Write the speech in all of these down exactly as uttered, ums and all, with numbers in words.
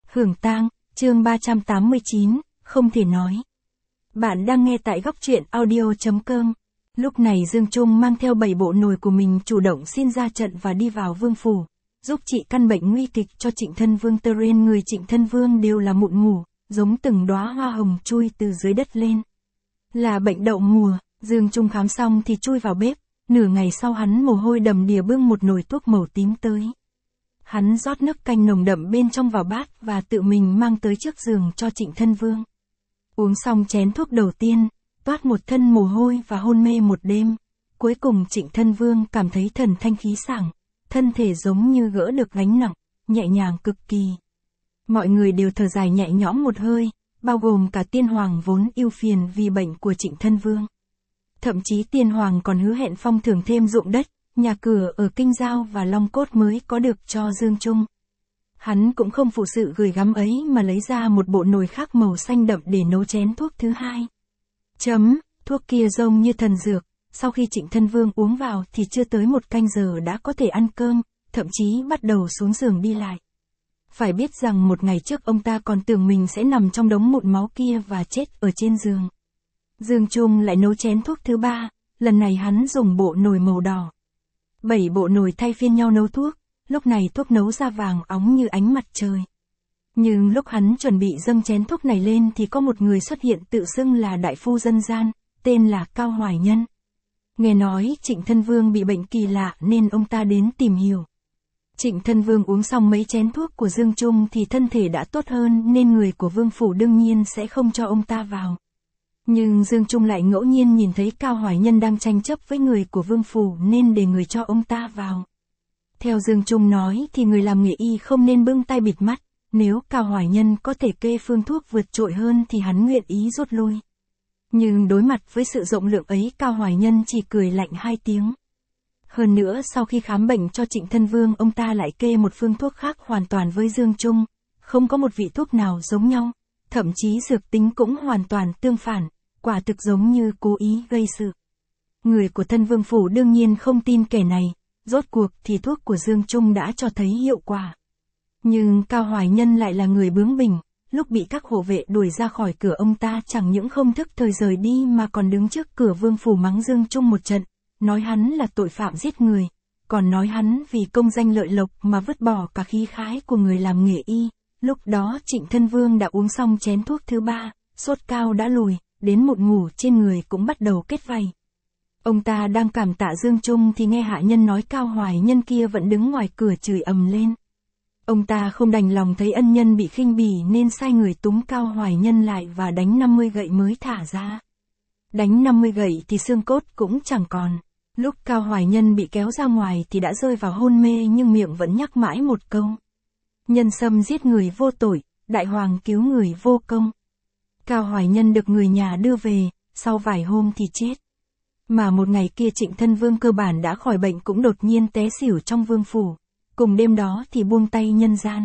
Hưởng tang, chương ba trăm tám mươi chín, không thể nói. Bạn đang nghe tại góc truyện audio chấm com. Lúc này Dương Trung mang theo bảy bộ nồi của mình chủ động xin ra trận và đi vào vương phủ, giúp trị căn bệnh nguy kịch cho Trịnh Thân Vương. Trên người Trịnh Thân Vương đều là mụn mủ, giống từng đóa hoa hồng chui từ dưới đất lên. Là bệnh đậu mùa. Dương Trung khám xong thì chui vào bếp, nửa ngày sau hắn mồ hôi đầm đìa bưng một nồi thuốc màu tím tới. Hắn rót nước canh nồng đậm bên trong vào bát và tự mình mang tới trước giường cho Trịnh Thân Vương. Uống xong chén thuốc đầu tiên, toát một thân mồ hôi và hôn mê một đêm. Cuối cùng Trịnh Thân Vương cảm thấy thần thanh khí sảng, thân thể giống như gỡ được gánh nặng, nhẹ nhàng cực kỳ. Mọi người đều thở dài nhẹ nhõm một hơi, bao gồm cả Tiên Hoàng vốn ưu phiền vì bệnh của Trịnh Thân Vương. Thậm chí Tiên Hoàng còn hứa hẹn phong thưởng thêm ruộng đất, nhà cửa ở Kinh Giao và Long Cốt mới có được cho Dương Trung. Hắn cũng không phụ sự gửi gắm ấy mà lấy ra một bộ nồi khác màu xanh đậm để nấu chén thuốc thứ hai. Chấm, thuốc kia giống như thần dược, sau khi Trịnh Thân Vương uống vào thì chưa tới một canh giờ đã có thể ăn cơm, thậm chí bắt đầu xuống giường đi lại. Phải biết rằng một ngày trước ông ta còn tưởng mình sẽ nằm trong đống mụn máu kia và chết ở trên giường. Dương Trung lại nấu chén thuốc thứ ba, lần này hắn dùng bộ nồi màu đỏ. Bảy bộ nồi thay phiên nhau nấu thuốc, lúc này thuốc nấu ra vàng óng như ánh mặt trời. Nhưng lúc hắn chuẩn bị dâng chén thuốc này lên thì có một người xuất hiện tự xưng là đại phu dân gian, tên là Cao Hoài Nhân. Nghe nói Trịnh Thân Vương bị bệnh kỳ lạ nên ông ta đến tìm hiểu. Trịnh Thân Vương uống xong mấy chén thuốc của Dương Trung thì thân thể đã tốt hơn nên người của vương phủ đương nhiên sẽ không cho ông ta vào. Nhưng Dương Trung lại ngẫu nhiên nhìn thấy Cao Hoài Nhân đang tranh chấp với người của vương phủ nên để người cho ông ta vào. Theo Dương Trung nói thì người làm nghề y không nên bưng tay bịt mắt, nếu Cao Hoài Nhân có thể kê phương thuốc vượt trội hơn thì hắn nguyện ý rút lui. Nhưng đối mặt với sự rộng lượng ấy Cao Hoài Nhân chỉ cười lạnh hai tiếng. Hơn nữa sau khi khám bệnh cho Trịnh Thân Vương ông ta lại kê một phương thuốc khác hoàn toàn với Dương Trung, không có một vị thuốc nào giống nhau, thậm chí dược tính cũng hoàn toàn tương phản, quả thực giống như cố ý gây sự. Người của Thân Vương phủ đương nhiên không tin kẻ này, rốt cuộc thì thuốc của Dương Trung đã cho thấy hiệu quả. Nhưng Cao Hoài Nhân lại là người bướng bỉnh, lúc bị các hộ vệ đuổi ra khỏi cửa ông ta chẳng những không thức thời rời đi mà còn đứng trước cửa vương phủ mắng Dương Trung một trận, nói hắn là tội phạm giết người, còn nói hắn vì công danh lợi lộc mà vứt bỏ cả khí khái của người làm nghề y. Lúc đó Trịnh Thân Vương đã uống xong chén thuốc thứ ba, sốt cao đã lùi, đến mụn ngủ trên người cũng bắt đầu kết vảy. Ông ta đang cảm tạ Dương Trung thì nghe hạ nhân nói Cao Hoài Nhân kia vẫn đứng ngoài cửa chửi ầm lên. Ông ta không đành lòng thấy ân nhân bị khinh bỉ nên sai người túm Cao Hoài Nhân lại và đánh năm mươi gậy mới thả ra. Đánh năm mươi gậy thì xương cốt cũng chẳng còn. Lúc Cao Hoài Nhân bị kéo ra ngoài thì đã rơi vào hôn mê nhưng miệng vẫn nhắc mãi một câu. Nhân sâm giết người vô tội, đại hoàng cứu người vô công. Cao Hoài Nhân được người nhà đưa về, sau vài hôm thì chết. Mà một ngày kia Trịnh Thân Vương cơ bản đã khỏi bệnh cũng đột nhiên té xỉu trong vương phủ. Cùng đêm đó thì buông tay nhân gian.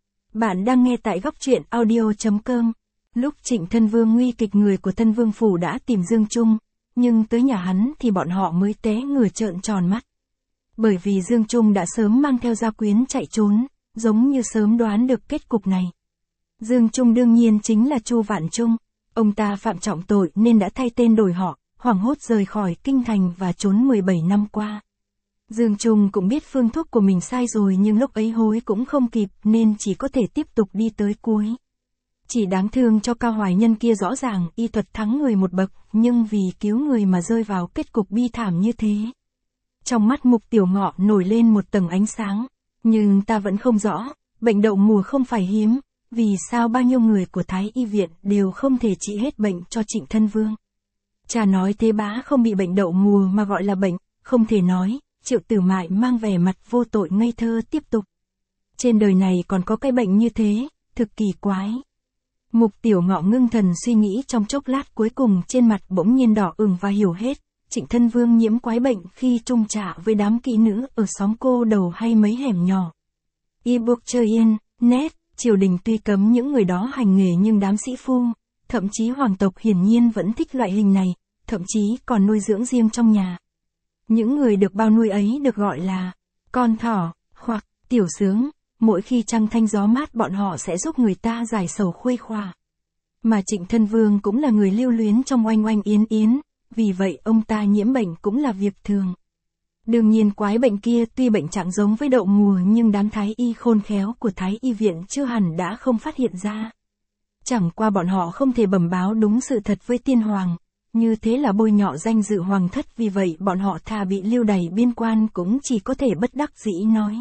Bạn đang nghe tại góc truyện audio chấm com. Lúc Trịnh Thân Vương nguy kịch người của Thân Vương phủ đã tìm Dương Trung, nhưng tới nhà hắn thì bọn họ mới té ngửa trợn tròn mắt. Bởi vì Dương Trung đã sớm mang theo gia quyến chạy trốn, giống như sớm đoán được kết cục này. Dương Trung đương nhiên chính là Chu Vạn Trung, ông ta phạm trọng tội nên đã thay tên đổi họ, hoảng hốt rời khỏi kinh thành và trốn mười bảy năm qua. Dương Trung cũng biết phương thuốc của mình sai rồi nhưng lúc ấy hối cũng không kịp nên chỉ có thể tiếp tục đi tới cuối. Chỉ đáng thương cho Cao Hoài Nhân kia rõ ràng y thuật thắng người một bậc nhưng vì cứu người mà rơi vào kết cục bi thảm như thế. Trong mắt Mục Tiểu Ngọ nổi lên một tầng ánh sáng, nhưng ta vẫn không rõ, bệnh đậu mùa không phải hiếm, vì sao bao nhiêu người của Thái Y Viện đều không thể trị hết bệnh cho Trịnh Thân Vương. Cha nói Thế Bá không bị bệnh đậu mùa mà gọi là bệnh, không thể nói. Triệu Tử Mại mang vẻ mặt vô tội ngây thơ tiếp tục. Trên đời này còn có cái bệnh như thế, thực kỳ quái. Mục Tiểu Ngọ ngưng thần suy nghĩ trong chốc lát cuối cùng trên mặt bỗng nhiên đỏ ửng và hiểu hết. Trịnh Thân Vương nhiễm quái bệnh khi chung trạ với đám kỹ nữ ở xóm cô đầu hay mấy hẻm nhỏ. Ebook chơi yên, net, triều đình tuy cấm những người đó hành nghề nhưng đám sĩ phu, thậm chí hoàng tộc hiển nhiên vẫn thích loại hình này, thậm chí còn nuôi dưỡng riêng trong nhà. Những người được bao nuôi ấy được gọi là con thỏ, hoặc tiểu sướng. mỗi khi trăng thanh gió mát bọn họ sẽ giúp người ta giải sầu khuây khỏa. Mà Trịnh Thân Vương cũng là người lưu luyến trong oanh oanh yến yến, vì vậy ông ta nhiễm bệnh cũng là việc thường. Đương nhiên quái bệnh kia tuy bệnh trạng giống với đậu mùa nhưng đám thái y khôn khéo của thái y viện chưa hẳn đã không phát hiện ra. Chẳng qua bọn họ không thể bẩm báo đúng sự thật với tiên hoàng, như thế là bôi nhọ danh dự hoàng thất, vì vậy bọn họ thà bị lưu đày biên quan cũng chỉ có thể bất đắc dĩ nói.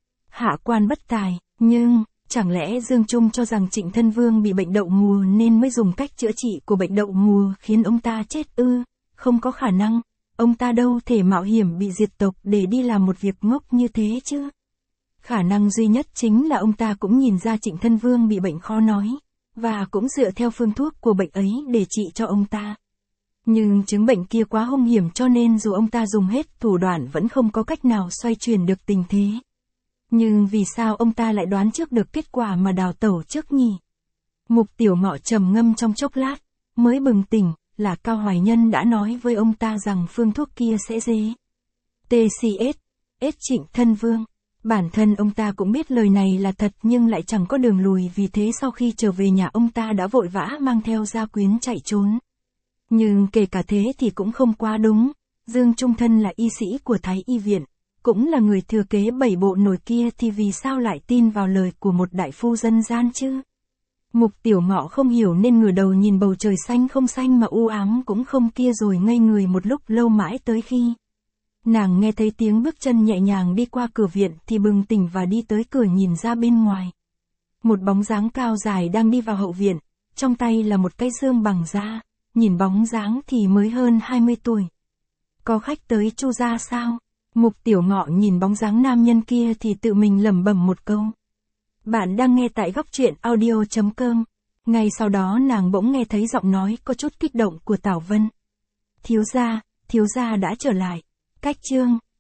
Hạ quan bất tài, nhưng, chẳng lẽ Dương Trung cho rằng Trịnh Thân Vương bị bệnh đậu mùa nên mới dùng cách chữa trị của bệnh đậu mùa khiến ông ta chết ư? Không có khả năng, ông ta đâu thể mạo hiểm bị diệt tộc để đi làm một việc ngốc như thế chứ. Khả năng duy nhất chính là ông ta cũng nhìn ra Trịnh Thân Vương bị bệnh khó nói, và cũng dựa theo phương thuốc của bệnh ấy để trị cho ông ta. Nhưng chứng bệnh kia quá hung hiểm cho nên dù ông ta dùng hết thủ đoạn vẫn không có cách nào xoay chuyển được tình thế. Nhưng vì sao ông ta lại đoán trước được kết quả mà đào tẩu trước nhỉ? Mục Tiểu Ngọ trầm ngâm trong chốc lát, mới bừng tỉnh, là Cao Hoài Nhân đã nói với ông ta rằng phương thuốc kia sẽ dễ. tê xê ét, ết Trịnh Thân Vương. Bản thân ông ta cũng biết lời này là thật nhưng lại chẳng có đường lùi, vì thế sau khi trở về nhà ông ta đã vội vã mang theo gia quyến chạy trốn. Nhưng kể cả thế thì cũng không quá đúng, Dương Trung thân là y sĩ của Thái y viện, cũng là người thừa kế bảy bộ nổi kia thì vì sao lại tin vào lời của một đại phu dân gian chứ? Mục Tiểu Ngọ không hiểu nên ngửa đầu nhìn bầu trời xanh không xanh mà u ám cũng không kia rồi ngây người một lúc lâu mãi tới khi nàng nghe thấy tiếng bước chân nhẹ nhàng đi qua cửa viện thì bừng tỉnh và đi tới cửa nhìn ra bên ngoài. Một bóng dáng cao dài đang đi vào hậu viện, trong tay là một cái dương bằng da, nhìn bóng dáng thì mới hơn hai mươi tuổi. Có khách tới Chu gia sao? Mục Tiểu Ngọ nhìn bóng dáng nam nhân kia thì tự mình lẩm bẩm một câu. Bạn đang nghe tại góc truyện audio chấm com. Ngay sau đó nàng bỗng nghe thấy giọng nói có chút kích động của Tảo Vân. Thiếu gia, thiếu gia đã trở lại. Cách chương